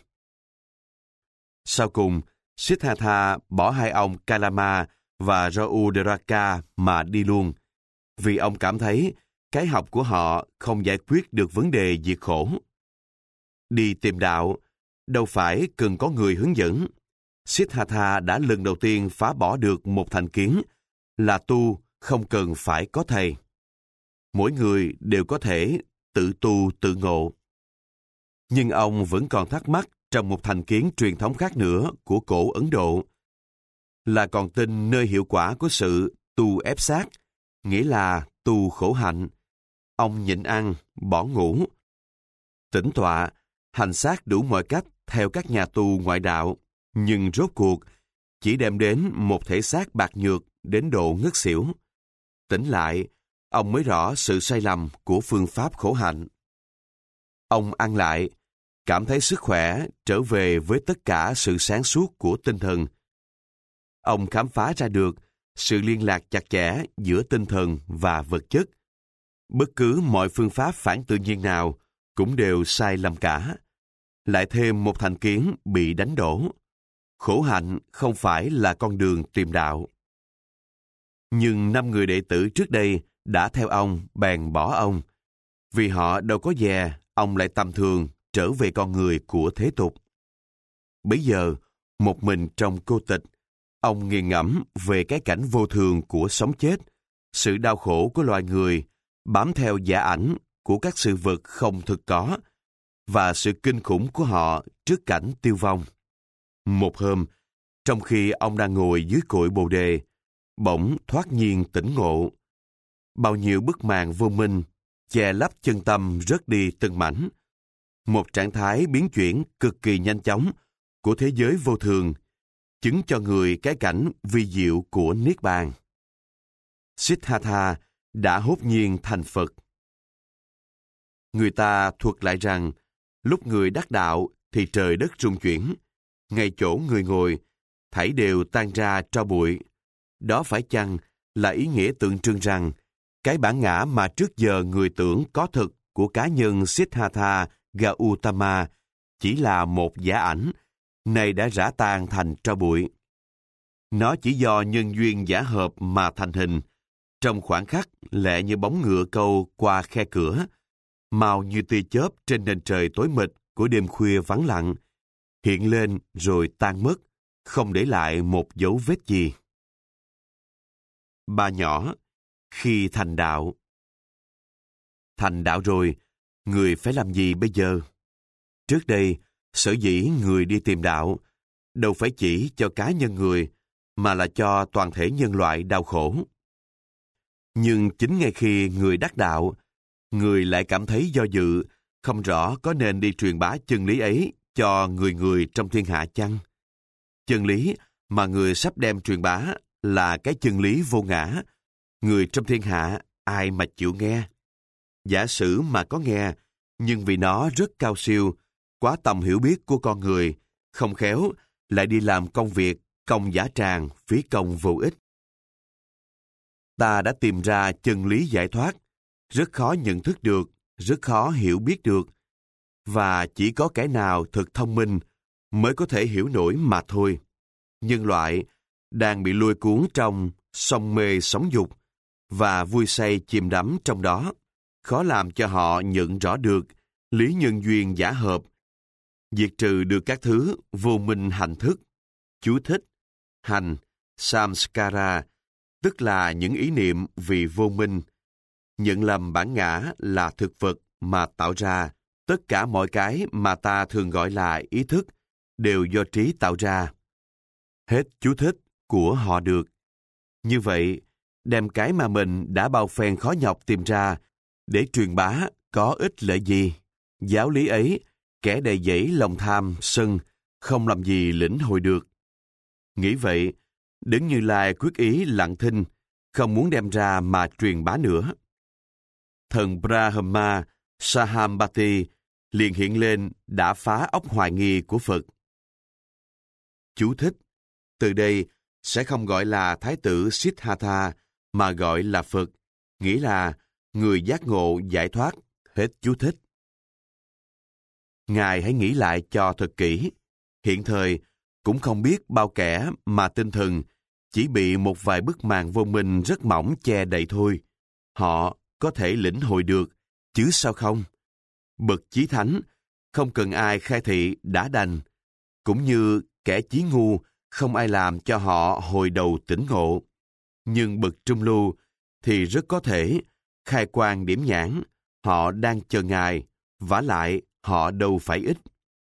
Speaker 1: Sau cùng, Siddhartha bỏ hai ông Kalama và Raudraka mà đi luôn, vì ông cảm thấy cái học của họ không giải quyết được vấn đề diệt khổ. Đi tìm đạo, đâu phải cần có người hướng dẫn. Siddhartha đã lần đầu tiên phá bỏ được một thành kiến là tu không cần phải có thầy. Mỗi người đều có thể tự tu tự ngộ. Nhưng ông vẫn còn thắc mắc trong một thành kiến truyền thống khác nữa của cổ Ấn Độ, là còn tin nơi hiệu quả của sự tu ép sát, nghĩa là tu khổ hạnh. Ông nhịn ăn, bỏ ngủ, tĩnh tọa, hành sát đủ mọi cách theo các nhà tu ngoại đạo, nhưng rốt cuộc chỉ đem đến một thể xác bạc nhược đến độ ngất xỉu. Tỉnh lại, ông mới rõ sự sai lầm của phương pháp khổ hạnh. Ông ăn lại, cảm thấy sức khỏe trở về với tất cả sự sáng suốt của tinh thần. Ông khám phá ra được sự liên lạc chặt chẽ giữa tinh thần và vật chất. Bất cứ mọi phương pháp phản tự nhiên nào cũng đều sai lầm cả. Lại thêm một thành kiến bị đánh đổ. Khổ hạnh không phải là con đường tìm đạo. Nhưng năm người đệ tử trước đây đã theo ông bèn bỏ ông. Vì họ đâu có dè, ông lại tầm thường trở về con người của thế tục. Bấy giờ, một mình trong cô tịch, ông nghiền ngẫm về cái cảnh vô thường của sống chết, sự đau khổ của loài người, bám theo giả ảnh của các sự vật không thực có, và sự kinh khủng của họ trước cảnh tiêu vong. Một hôm, trong khi ông đang ngồi dưới cội bồ đề, bỗng thoát nhiên tỉnh ngộ. Bao nhiêu bức màn vô minh, che lấp chân tâm rớt đi từng mảnh. Một trạng thái biến chuyển cực kỳ nhanh chóng của thế giới vô thường, chứng cho người cái cảnh vi diệu của Niết Bàn. Siddhartha đã hốt nhiên thành Phật. Người ta thuật lại rằng, lúc người đắc đạo thì trời đất rung chuyển, ngay chỗ người ngồi, thảy đều tan ra tro bụi. Đó phải chăng là ý nghĩa tượng trưng rằng, cái bản ngã mà trước giờ người tưởng có thực của cá nhân Siddhartha Gautama chỉ là một giả ảnh, này đã rã tan thành tro bụi. Nó chỉ do nhân duyên giả hợp mà thành hình, trong khoảnh khắc lẹ như bóng ngựa câu qua khe cửa, mau như tia chớp trên nền trời tối mịt của đêm khuya vắng lặng, hiện lên rồi tan mất, không để lại một dấu vết gì. Bà nhỏ, khi thành đạo. Thành đạo rồi, người phải làm gì bây giờ? Trước đây, sở dĩ người đi tìm đạo, đâu phải chỉ cho cá nhân người, mà là cho toàn thể nhân loại đau khổ. Nhưng chính ngay khi người đắc đạo, người lại cảm thấy do dự, không rõ có nên đi truyền bá chân lý ấy cho người người trong thiên hạ chăng? Chân lý mà người sắp đem truyền bá là cái chân lý vô ngã. Người trong thiên hạ ai mà chịu nghe? Giả sử mà có nghe, nhưng vì nó rất cao siêu, quá tầm hiểu biết của con người, không khéo lại đi làm công việc công dã tràng, phí công vô ích. Ta đã tìm ra chân lý giải thoát, rất khó nhận thức được, rất khó hiểu biết được, và chỉ có kẻ nào thật thông minh mới có thể hiểu nổi mà thôi. Nhân loại đang bị lôi cuốn trong sông mê sóng dục và vui say chìm đắm trong đó, khó làm cho họ nhận rõ được lý nhân duyên giả hợp, diệt trừ được các thứ vô minh hành thức. Chú thích: hành, samskara, tức là những ý niệm vì vô minh, nhận lầm bản ngã là thực vật mà tạo ra. Tất cả mọi cái mà ta thường gọi là ý thức đều do trí tạo ra. Hết chú thích của họ được. Như vậy, đem cái mà mình đã bao phen khó nhọc tìm ra để truyền bá có ích lợi gì? Giáo lý ấy, kẻ đầy dẫy lòng tham, sân, không làm gì lĩnh hội được. Nghĩ vậy, Đấng Như Lai quyết ý lặng thinh, không muốn đem ra mà truyền bá nữa. Thần Brahma Sahambati liền hiện lên đã phá óc hoài nghi của Phật. Chú thích: từ đây sẽ không gọi là Thái tử Siddhartha mà gọi là Phật, nghĩa là người giác ngộ giải thoát. Hết chú thích. Ngài hãy nghĩ lại cho thật kỹ. Hiện thời cũng không biết bao kẻ mà tinh thần chỉ bị một vài bức màn vô minh rất mỏng che đậy thôi. Họ có thể lĩnh hội được, chứ sao không? Bậc chí thánh không cần ai khai thị đã đành, cũng như kẻ chí ngu không ai làm cho họ hồi đầu tỉnh ngộ. Nhưng bậc trung lưu thì rất có thể khai quang điểm nhãn, họ đang chờ Ngài, vả lại họ đâu phải ít.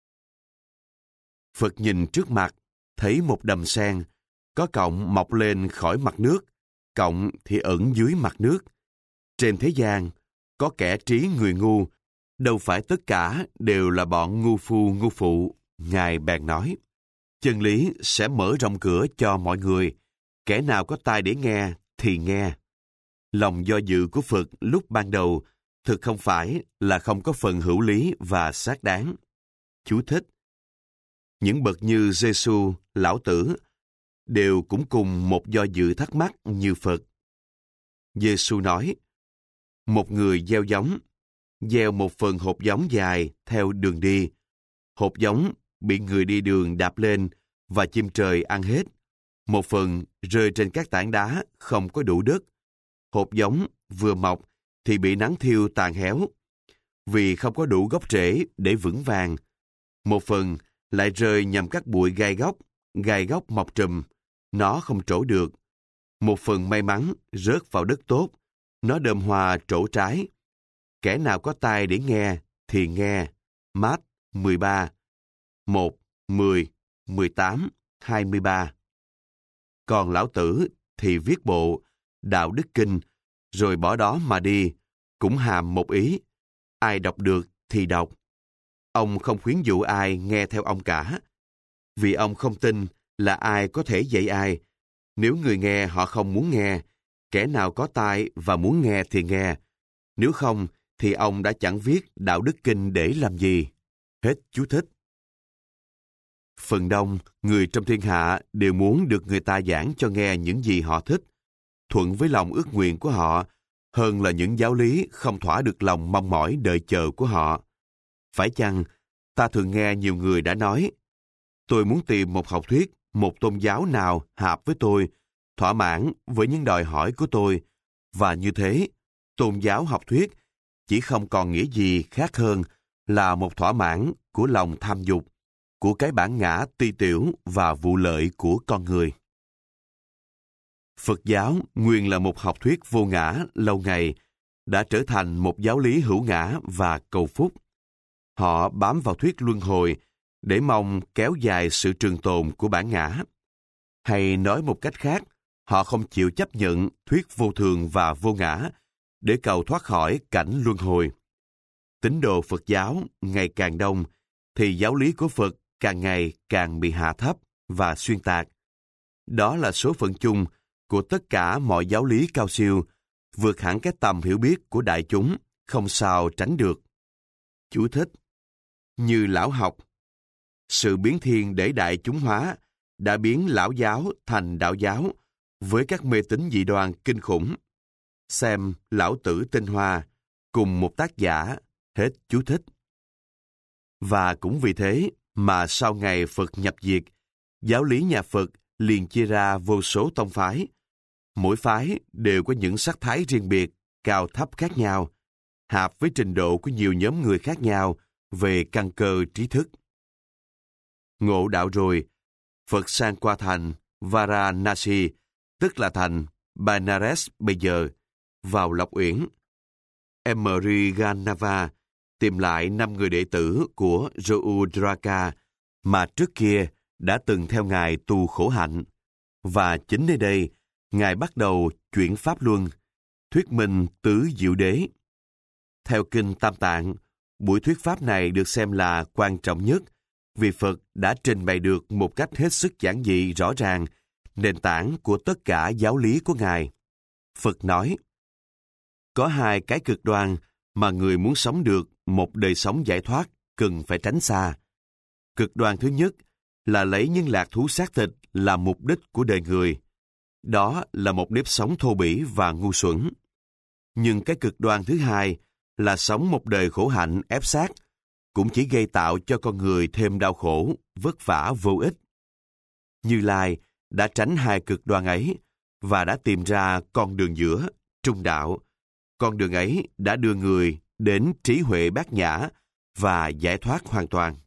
Speaker 1: Phật nhìn trước mặt, thấy một đầm sen, có cọng mọc lên khỏi mặt nước, cọng thì ẩn dưới mặt nước. Trên thế gian, có kẻ trí người ngu, đâu phải tất cả đều là bọn ngu phu ngu phụ. Ngài bèn nói, chân lý sẽ mở rộng cửa cho mọi người, kẻ nào có tai để nghe thì nghe. Lòng do dự của Phật lúc ban đầu thực không phải là không có phần hữu lý và xác đáng. Chú thích: những bậc như Giê-xu, Lão Tử đều cũng cùng một do dự thắc mắc như Phật. Giê-xu nói, một người gieo giống, gieo một phần hột giống dài theo đường đi. Hột giống bị người đi đường đạp lên và chim trời ăn hết. Một phần rơi trên các tảng đá không có đủ đất. Hột giống vừa mọc thì bị nắng thiêu tàn héo, vì không có đủ gốc rễ để vững vàng. Một phần lại rơi nhằm các bụi gai góc, gai góc mọc trùm, nó không trổ được. Một phần may mắn rớt vào đất tốt, nó đơm hoa trổ trái. Kẻ nào có tai để nghe thì nghe. Mát mười ba, một, mười, mười tám, hai mươi ba. Còn Lão Tử thì viết bộ Đạo Đức Kinh, rồi bỏ đó mà đi, cũng hàm một ý. Ai đọc được thì đọc. Ông không khuyến dụ ai nghe theo ông cả, vì ông không tin là ai có thể dạy ai. Nếu người nghe họ không muốn nghe, kẻ nào có tai và muốn nghe thì nghe. Nếu không, thì ông đã chẳng viết Đạo Đức Kinh để làm gì. Hết chú thích. Phần đông, người trong thiên hạ đều muốn được người ta giảng cho nghe những gì họ thích, thuận với lòng ước nguyện của họ, hơn là những giáo lý không thỏa được lòng mong mỏi đợi chờ của họ. Phải chăng, ta thường nghe nhiều người đã nói, tôi muốn tìm một học thuyết, một tôn giáo nào hợp với tôi, thỏa mãn với những đòi hỏi của tôi, và như thế, tôn giáo học thuyết chỉ không còn nghĩa gì khác hơn là một thỏa mãn của lòng tham dục, của cái bản ngã ti tiểu và vụ lợi của con người. Phật giáo nguyên là một học thuyết vô ngã lâu ngày, đã trở thành một giáo lý hữu ngã và cầu phúc. Họ bám vào thuyết luân hồi để mong kéo dài sự trường tồn của bản ngã. Hay nói một cách khác, họ không chịu chấp nhận thuyết vô thường và vô ngã để cầu thoát khỏi cảnh luân hồi. Tín đồ Phật giáo ngày càng đông, thì giáo lý của Phật càng ngày càng bị hạ thấp và xuyên tạc. Đó là số phận chung của tất cả mọi giáo lý cao siêu, vượt hẳn cái tầm hiểu biết của đại chúng, không sao tránh được. Chú thích: như lão học, sự biến thiên để đại chúng hóa đã biến lão giáo thành đạo giáo với các mê tín dị đoan kinh khủng. Xem Lão Tử Tinh Hoa, cùng một tác giả. Hết chú thích. Và cũng vì thế mà sau ngày Phật nhập diệt, giáo lý nhà Phật liền chia ra vô số tông phái. Mỗi phái đều có những sắc thái riêng biệt, cao thấp khác nhau, hợp với trình độ của nhiều nhóm người khác nhau về căn cơ trí thức. Ngộ đạo rồi, Phật sang qua thành Varanasi, tức là thành Banares bây giờ, vào Lộc Uyển. Emriganava tìm lại năm người đệ tử của Rudraka mà trước kia đã từng theo Ngài tu khổ hạnh. Và chính nơi đây, Ngài bắt đầu chuyển pháp luân, thuyết minh tứ diệu đế. Theo Kinh Tam Tạng, buổi thuyết pháp này được xem là quan trọng nhất vì Phật đã trình bày được một cách hết sức giản dị rõ ràng nền tảng của tất cả giáo lý của Ngài. Phật nói, có hai cái cực đoan mà người muốn sống được một đời sống giải thoát cần phải tránh xa. Cực đoan thứ nhất là lấy những lạc thú xác thịt là mục đích của đời người. Đó là một nếp sống thô bỉ và ngu xuẩn. Nhưng cái cực đoan thứ hai là sống một đời khổ hạnh ép sát, cũng chỉ gây tạo cho con người thêm đau khổ, vất vả vô ích. Như Lai đã tránh hai cực đoan ấy và đã tìm ra con đường giữa, trung đạo. Con đường ấy đã đưa người đến trí huệ bát nhã và giải thoát hoàn toàn.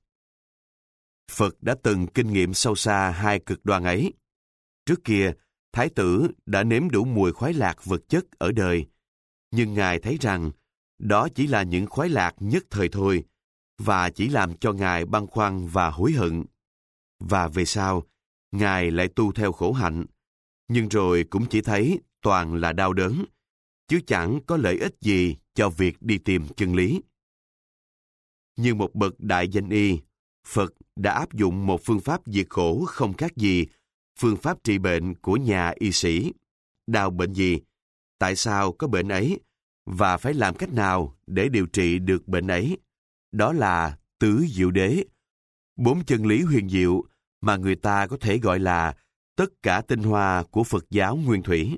Speaker 1: Phật đã từng kinh nghiệm sâu xa hai cực đoan ấy. Trước kia, Thái tử đã nếm đủ mùi khoái lạc vật chất ở đời, nhưng Ngài thấy rằng đó chỉ là những khoái lạc nhất thời thôi, và chỉ làm cho Ngài băn khoăn và hối hận. Và về sau, Ngài lại tu theo khổ hạnh, nhưng rồi cũng chỉ thấy toàn là đau đớn, chứ chẳng có lợi ích gì cho việc đi tìm chân lý. Như một bậc đại danh y, Phật đã áp dụng một phương pháp diệt khổ không khác gì phương pháp trị bệnh của nhà y sĩ. Đau bệnh gì? Tại sao có bệnh ấy? Và phải làm cách nào để điều trị được bệnh ấy? Đó là tứ diệu đế, bốn chân lý huyền diệu mà người ta có thể gọi là tất cả tinh hoa của Phật giáo nguyên thủy.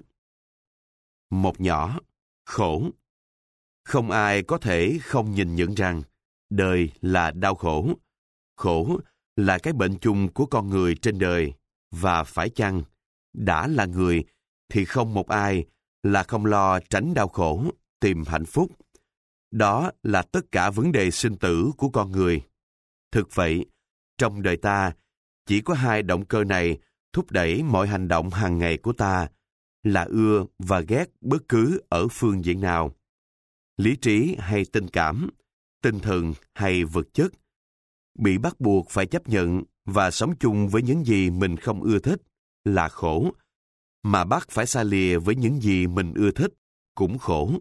Speaker 1: Một nhỏ, khổ. Không ai có thể không nhìn nhận rằng đời là đau khổ. Khổ là cái bệnh chung của con người trên đời, và phải chăng, đã là người thì không một ai là không lo tránh đau khổ, tìm hạnh phúc. Đó là tất cả vấn đề sinh tử của con người. Thực vậy, trong đời ta, chỉ có hai động cơ này thúc đẩy mọi hành động hàng ngày của ta, là ưa và ghét bất cứ ở phương diện nào. Lý trí hay tình cảm, tinh thần hay vật chất, bị bắt buộc phải chấp nhận và sống chung với những gì mình không ưa thích là khổ, mà bắt phải xa lìa với những gì mình ưa thích cũng khổ.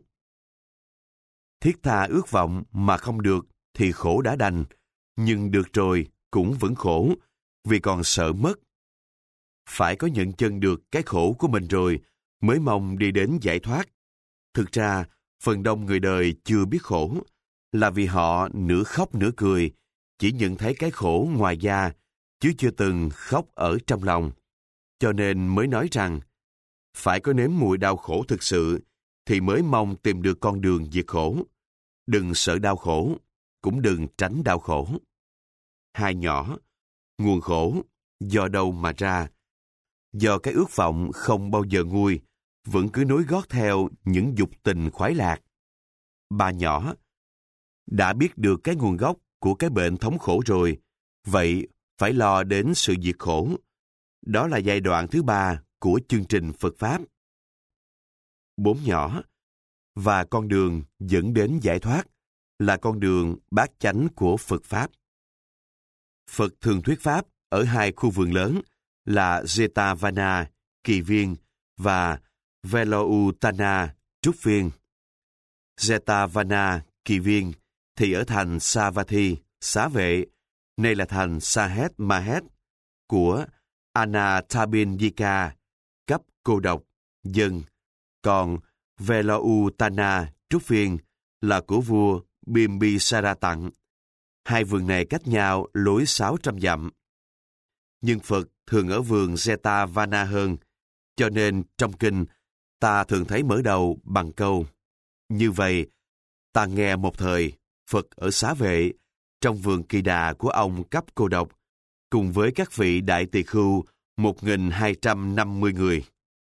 Speaker 1: Thiết tha ước vọng mà không được thì khổ đã đành, nhưng được rồi cũng vẫn khổ, vì còn sợ mất. Phải có nhận chân được cái khổ của mình rồi mới mong đi đến giải thoát. Thực ra, phần đông người đời chưa biết khổ, là vì họ nửa khóc nửa cười, chỉ nhận thấy cái khổ ngoài da, chứ chưa từng khóc ở trong lòng. Cho nên mới nói rằng, phải có nếm mùi đau khổ thực sự, thì mới mong tìm được con đường diệt khổ. Đừng sợ đau khổ, cũng đừng tránh đau khổ. Hai nhỏ, nguồn khổ, do đâu mà ra? Do cái ước vọng không bao giờ nguôi, vẫn cứ nối gót theo những dục tình khoái lạc. Ba nhỏ, đã biết được cái nguồn gốc của cái bệnh thống khổ rồi, vậy phải lo đến sự diệt khổ. Đó là giai đoạn thứ ba của chương trình Phật Pháp. Bốn nhỏ, và con đường dẫn đến giải thoát là con đường bát chánh của Phật Pháp. Phật thường thuyết Pháp ở hai khu vườn lớn là Jetavana, Kỳ Viên và Veloutana, Trúc Viên. Jetavana, Kỳ Viên thì ở thành Savatthi, Xá Vệ, nay là thành Sahet Mahet của Anathapindika, cấp cô độc, dân. Còn Veloutana, Trúc Viên là của vua Bimbisara tặng. Hai vườn này cách nhau lối sáu trăm dặm. Nhưng Phật thường ở vườn Jetavana hơn, cho nên trong kinh ta thường thấy mở đầu bằng câu: như vậy, ta nghe một thời Phật ở Xá Vệ, trong vườn Kỳ Đà của ông cấp cô độc, cùng với các vị đại tỳ khưu một nghìn hai trăm năm mươi người.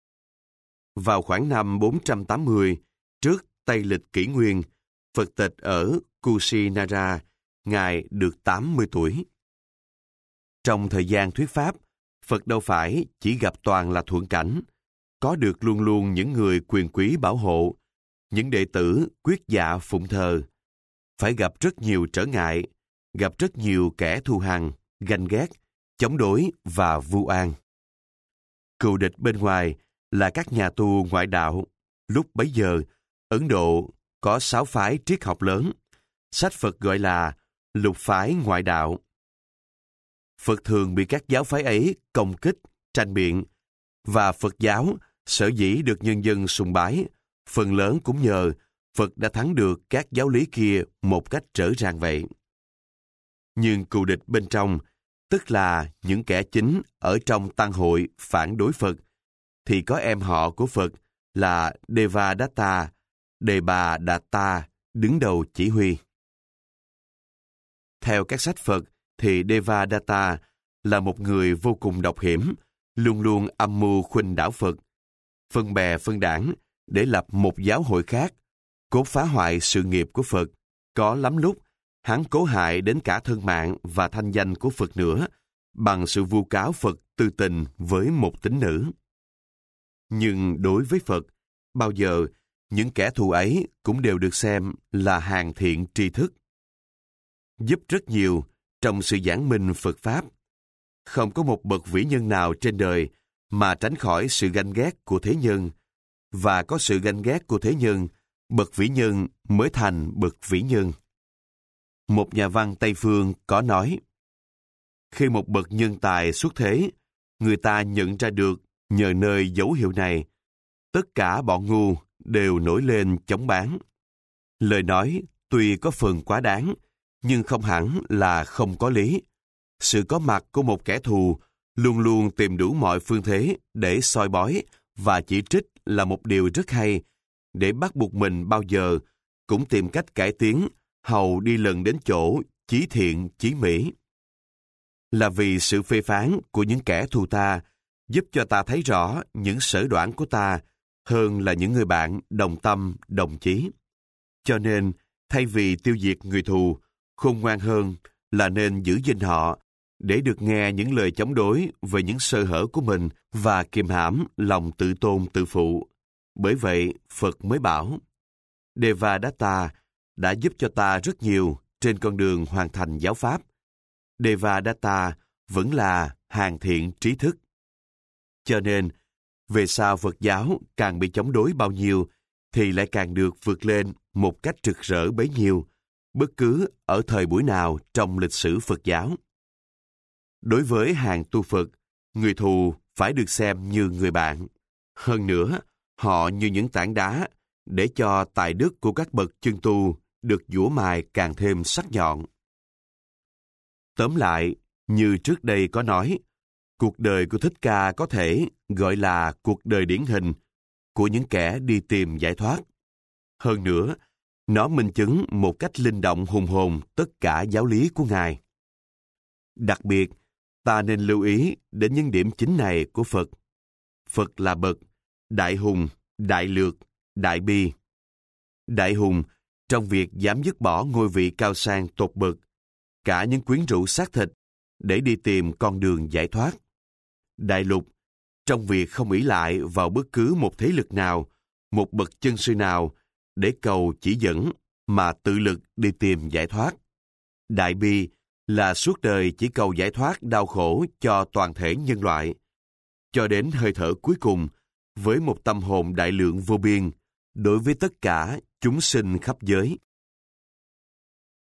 Speaker 1: Vào khoảng năm bốn trăm tám mươi, trước Tây lịch kỷ nguyên, Phật tịch ở Kusinara, Ngài được tám mươi tuổi. Trong thời gian thuyết Pháp, Phật đâu phải chỉ gặp toàn là thuận cảnh, có được luôn luôn những người quyền quý bảo hộ, những đệ tử quyết dạ phụng thờ. Phải gặp rất nhiều trở ngại, gặp rất nhiều kẻ thù hằn, ganh ghét, chống đối và vu oan. Cừu địch bên ngoài là các nhà tu ngoại đạo. Lúc bấy giờ, Ấn Độ có sáu phái triết học lớn. Sách Phật gọi là lục phái ngoại đạo. Phật thường bị các giáo phái ấy công kích, tranh biện, và Phật giáo sở dĩ được nhân dân sùng bái, phần lớn cũng nhờ Phật đã thắng được các giáo lý kia một cách trở ràng vậy. Nhưng cù địch bên trong, tức là những kẻ chính ở trong tăng hội phản đối Phật, thì có em họ của Phật là Devadatta, Đề Bà Đạt Ta đứng đầu chỉ huy. Theo các sách Phật thì Devadatta là một người vô cùng độc hiểm, luôn luôn âm mưu khuynh đảo Phật, phân bè phân đảng để lập một giáo hội khác, cố phá hoại sự nghiệp của Phật. Có lắm lúc, hắn cố hại đến cả thân mạng và thanh danh của Phật nữa, bằng sự vu cáo Phật tư tình với một tín nữ. Nhưng đối với Phật, bao giờ những kẻ thù ấy cũng đều được xem là hàng thiện tri thức, giúp rất nhiều trong sự giảng minh Phật Pháp. Không có một bậc vĩ nhân nào trên đời mà tránh khỏi sự ganh ghét của thế nhân, và có sự ganh ghét của thế nhân, bậc vĩ nhân mới thành bậc vĩ nhân. Một nhà văn Tây Phương có nói, khi một bậc nhân tài xuất thế, người ta nhận ra được nhờ nơi dấu hiệu này, tất cả bọn ngu đều nổi lên chống bán. Lời nói tuy có phần quá đáng, nhưng không hẳn là không có lý. Sự có mặt của một kẻ thù luôn luôn tìm đủ mọi phương thế để soi bói và chỉ trích là một điều rất hay, để bắt buộc mình bao giờ cũng tìm cách cải tiến, hầu đi lần đến chỗ chí thiện chí mỹ. Là vì sự phê phán của những kẻ thù ta giúp cho ta thấy rõ những sở đoản của ta hơn là những người bạn đồng tâm, đồng chí. Cho nên, thay vì tiêu diệt người thù, khôn ngoan hơn là nên giữ gìn họ để được nghe những lời chống đối về những sơ hở của mình và kiềm hãm lòng tự tôn tự phụ. Bởi vậy, Phật mới bảo, Devadatta đã giúp cho ta rất nhiều trên con đường hoàn thành giáo pháp. Devadatta vẫn là hàng thiện trí thức. Cho nên, về sau Phật giáo càng bị chống đối bao nhiêu, thì lại càng được vượt lên một cách rực rỡ bấy nhiêu, bất cứ ở thời buổi nào trong lịch sử Phật giáo. Đối với hàng tu Phật, người thù phải được xem như người bạn. Hơn nữa, họ như những tảng đá để cho tài đức của các bậc chân tu được giũa mài càng thêm sắc nhọn. Tóm lại, như trước đây có nói, cuộc đời của Thích Ca có thể gọi là cuộc đời điển hình của những kẻ đi tìm giải thoát. Hơn nữa, nó minh chứng một cách linh động hùng hồn tất cả giáo lý của Ngài. Đặc biệt, ta nên lưu ý đến những điểm chính này của Phật. Phật là bậc đại hùng, đại lược, đại bi. Đại hùng trong việc dám dứt bỏ ngôi vị cao sang tột bậc, cả những quyến rũ xác thịt để đi tìm con đường giải thoát. Đại lục trong việc không ỷ lại vào bất cứ một thế lực nào, một bậc chân sư nào để cầu chỉ dẫn mà tự lực đi tìm giải thoát. Đại bi là suốt đời chỉ cầu giải thoát đau khổ cho toàn thể nhân loại, cho đến hơi thở cuối cùng với một tâm hồn đại lượng vô biên đối với tất cả chúng sinh khắp giới.